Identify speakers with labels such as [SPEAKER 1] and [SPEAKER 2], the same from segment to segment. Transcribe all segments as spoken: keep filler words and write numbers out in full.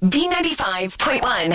[SPEAKER 1] B ninety-five point one.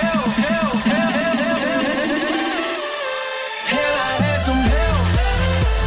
[SPEAKER 2] Hell, I had some help.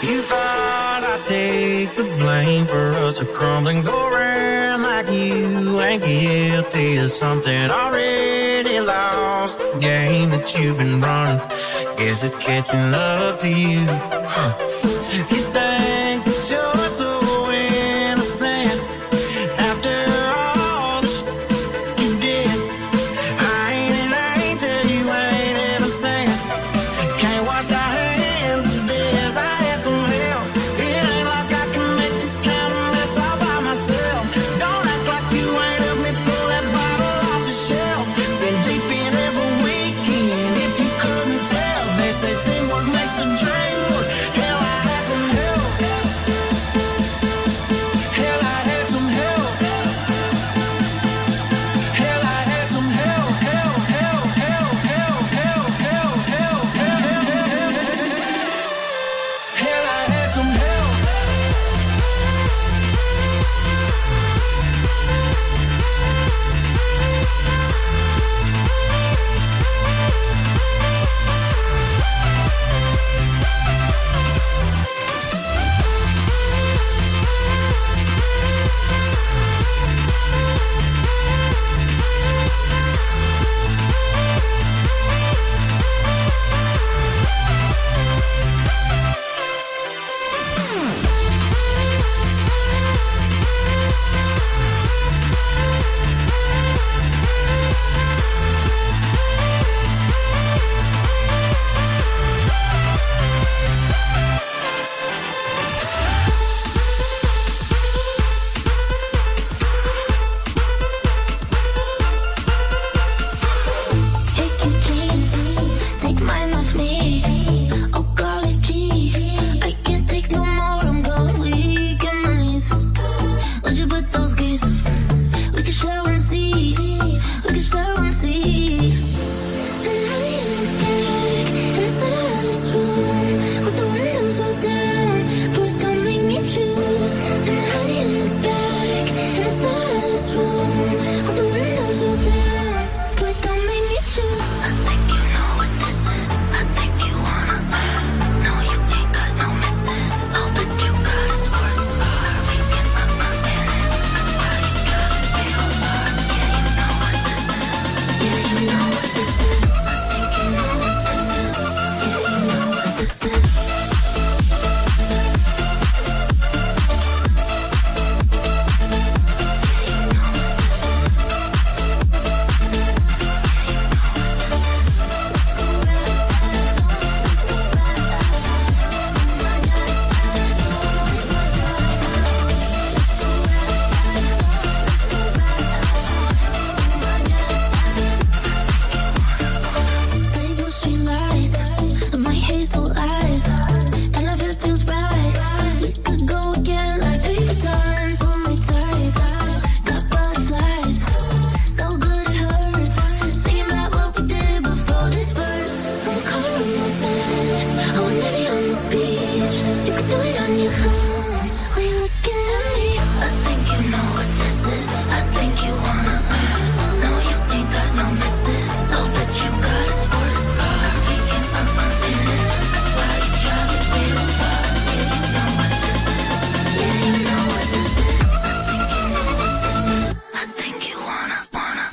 [SPEAKER 2] You thought I'd take the blame for us to crumble and go around like you ain't guilty of something already lost. The game that you've been running, guess it's catching up to you. Huh. You think that you're so innocent after all the shit you did. I ain't an angel, you ain't innocent. Can't wash our hands of this. I had some help. It ain't like I can make this kind of mess all by myself. Don't act like you ain't helped me pull that bottle off the shelf. Been deep in every weekend, if you couldn't tell. They say teamwork makes the dream work. Hell, I had some help. Hell, I had some help. Hell, I had some help. Help, help, help, help, help, help, help, help, help, help. Hell, I had some help. Take your chance, take mine off me. Oh, golly gee, I can't take no more. I'm going weak in minds. Where'd you put those keys? We can show and see. We can show and see. And I in the back, in the center of this room, with the windows all down, but don't make me choose. And I in the back, in the center of this room, with the windows all down, but don't make me choose. I think you know what this is. I think you wanna. No, you ain't got no misses. I'll bet you got a sports car. We can put my in it. Why you driving real far? Yeah, you know what this is. Yeah, you know what this is. I think you know what this is. Yeah, you know what this is. Rainbow street lights, my hazel eyes, and if it feels right, we could go again like fifty times. Hold me tight, got butterflies, so good it hurts. Thinking about what we did before this verse. I'm calling my bed, oh, maybe on the beach. You could do it on your own. Why you looking at me? I think you know what this is. I think you wanna. No, you ain't got no misses. I'll bet you got a sports car. We can put my in it. Why you driving real far? Yeah, you know what this is. Yeah, you know what this is. I think you know what this is. I think you wanna, wanna.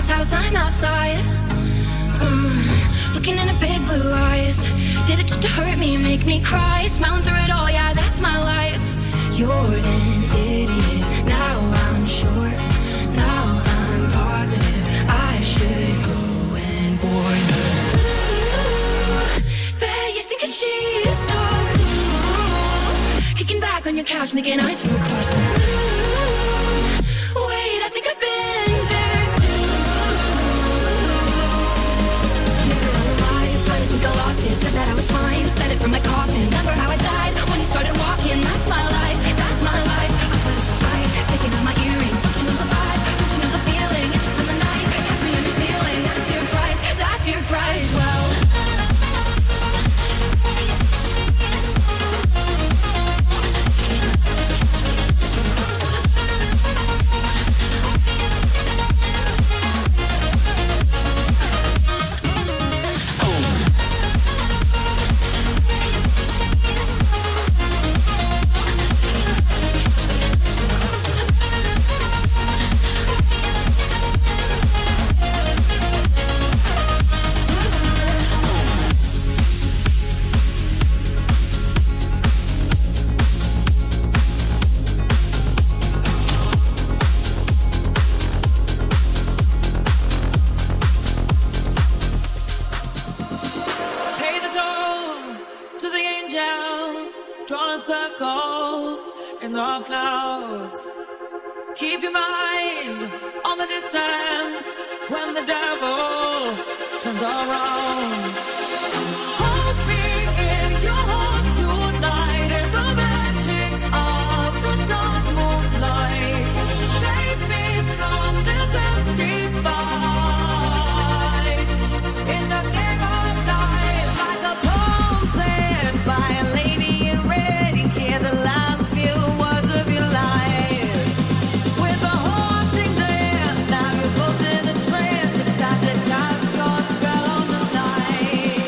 [SPEAKER 2] glass house, I'm outside. Uh, looking in her big blue eyes. Did it just to hurt me, make me cry? Smiling through it all, yeah, that's my life. You're an idiot, now I'm sure. Now I'm positive I should go and warn her. Ooh, bet you think that she's so cool. Kicking back on your couch, making eyes from across the room. Wait, I think I've been there too. Never alive, but I think I lost it. Said that I was fine, said it from my coffin. Remember how I died when you started walking? That's my life, that's my life. I taking out my earrings, don't you know the vibe? Don't you know the feeling? It's just been the night. Catch me under ceiling, that's your price, that's your price. Well,
[SPEAKER 3] keep your mind on the distance when the devil turns around. Hold me in your heart tonight in the magic of the dark moonlight. Save me from this empty fight. In the game of life, like a poem said by a lady in red, you hear the last few words of your life. Now you're both in a trance. It's time to cast your spell on the night.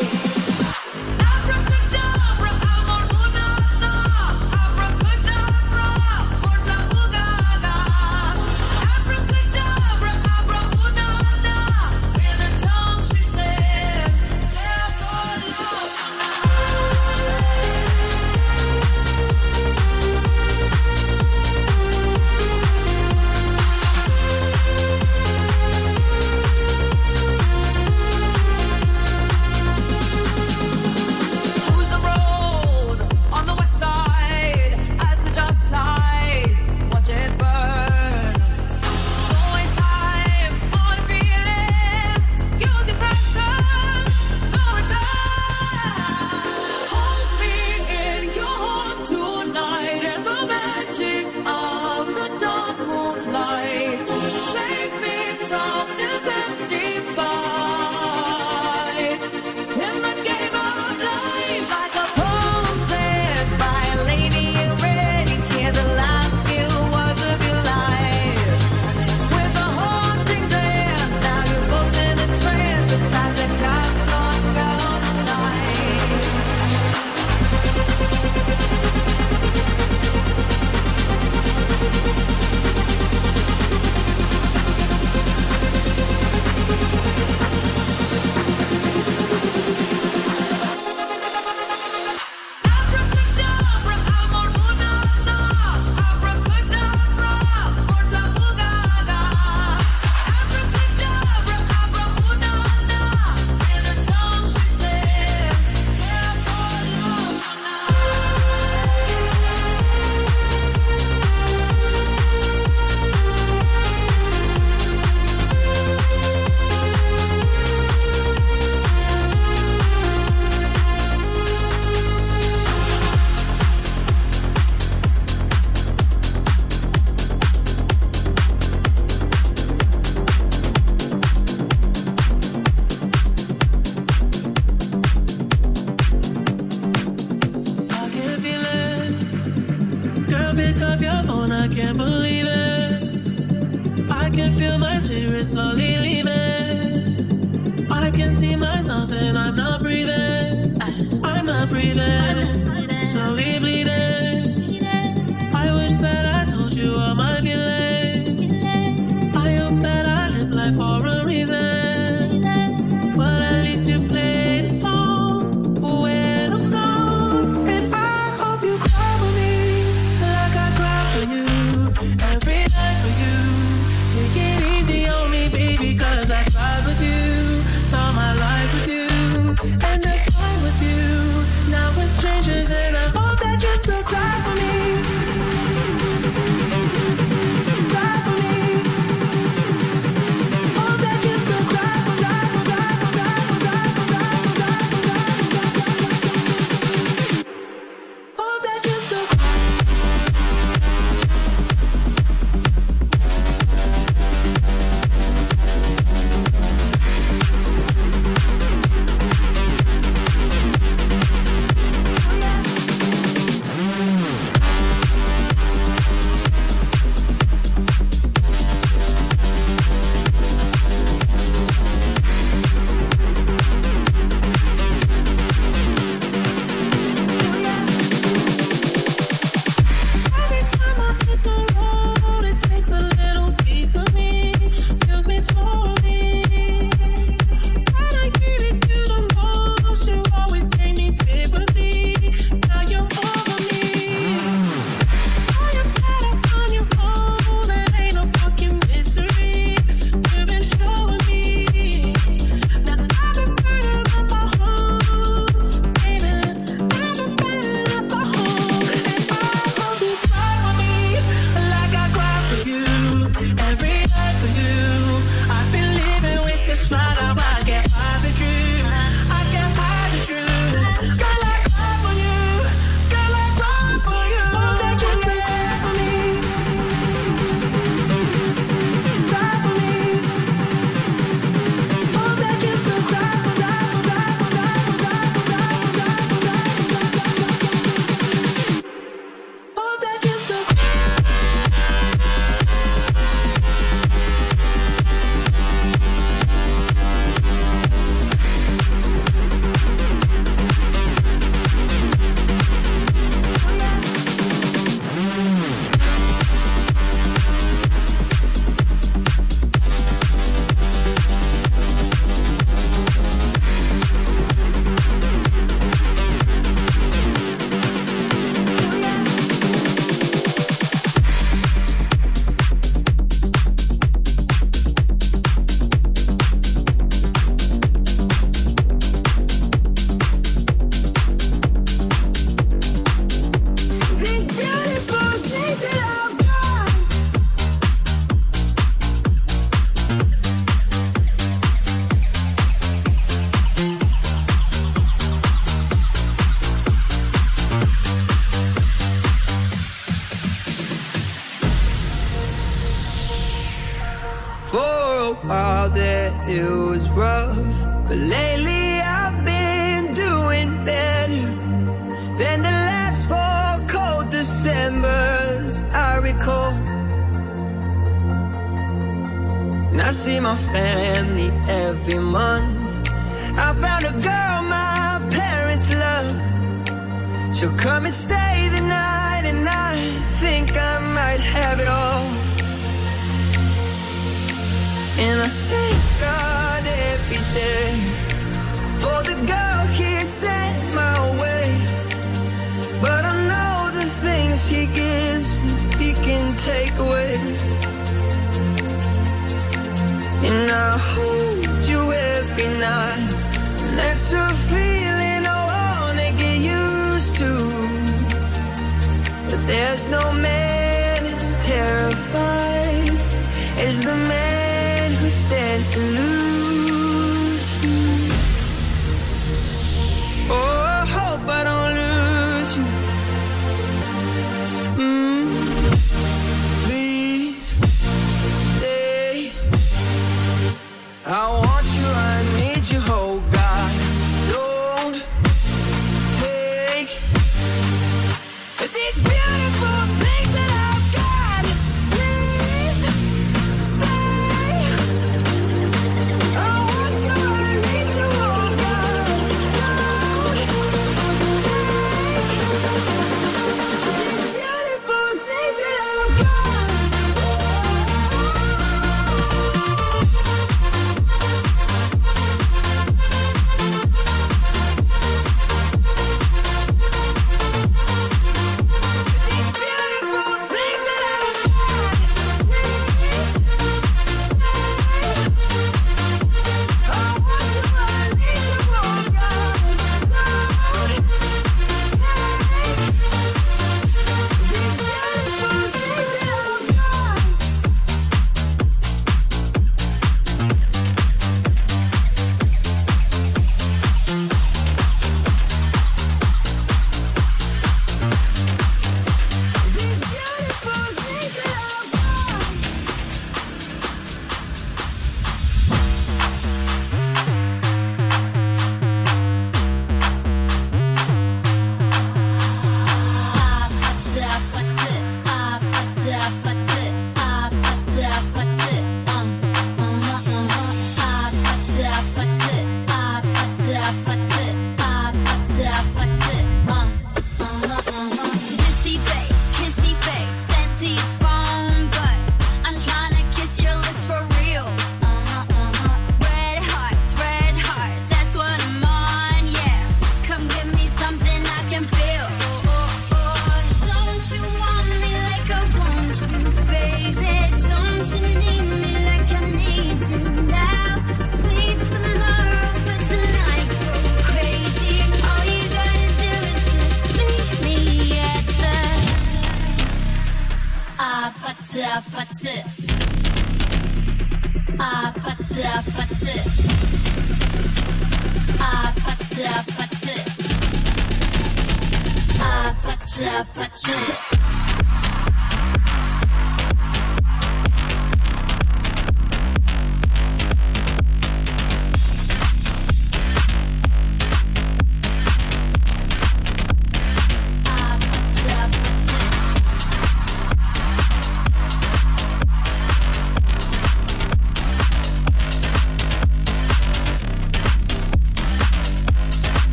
[SPEAKER 4] it was rough, but lately I've been doing better than the last four cold Decembers I recall. And I see my family every month. I found a girl my parents love. She'll come and stay the night, and I think I might have it all. And I thank God every day for the girl He sent my way. But I know the things He gives me, He can take away. And I hold you every night, and that's a feeling I wanna get used to. But there's no man as terrified as the man who stands to lose you. Oh, I hope I don't lose you. Mm. Please stay. I want you, I need you, oh God. Don't take these beautiful things that I've got. Please stay. I want you, I need you, oh God. Don't take these beautiful things that I've got.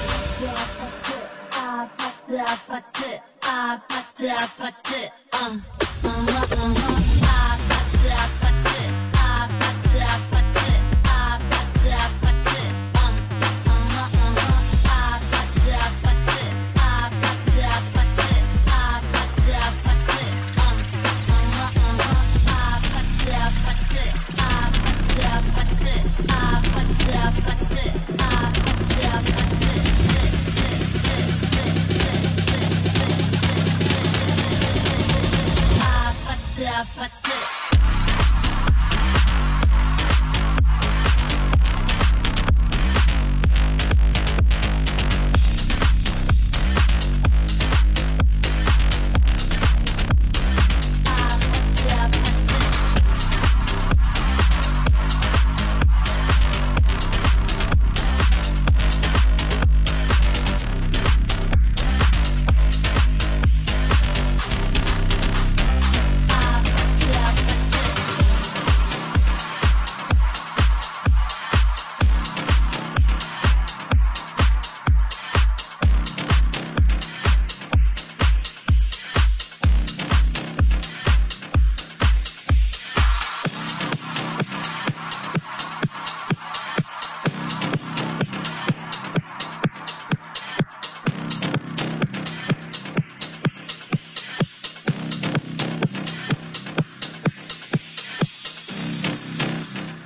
[SPEAKER 2] Uh.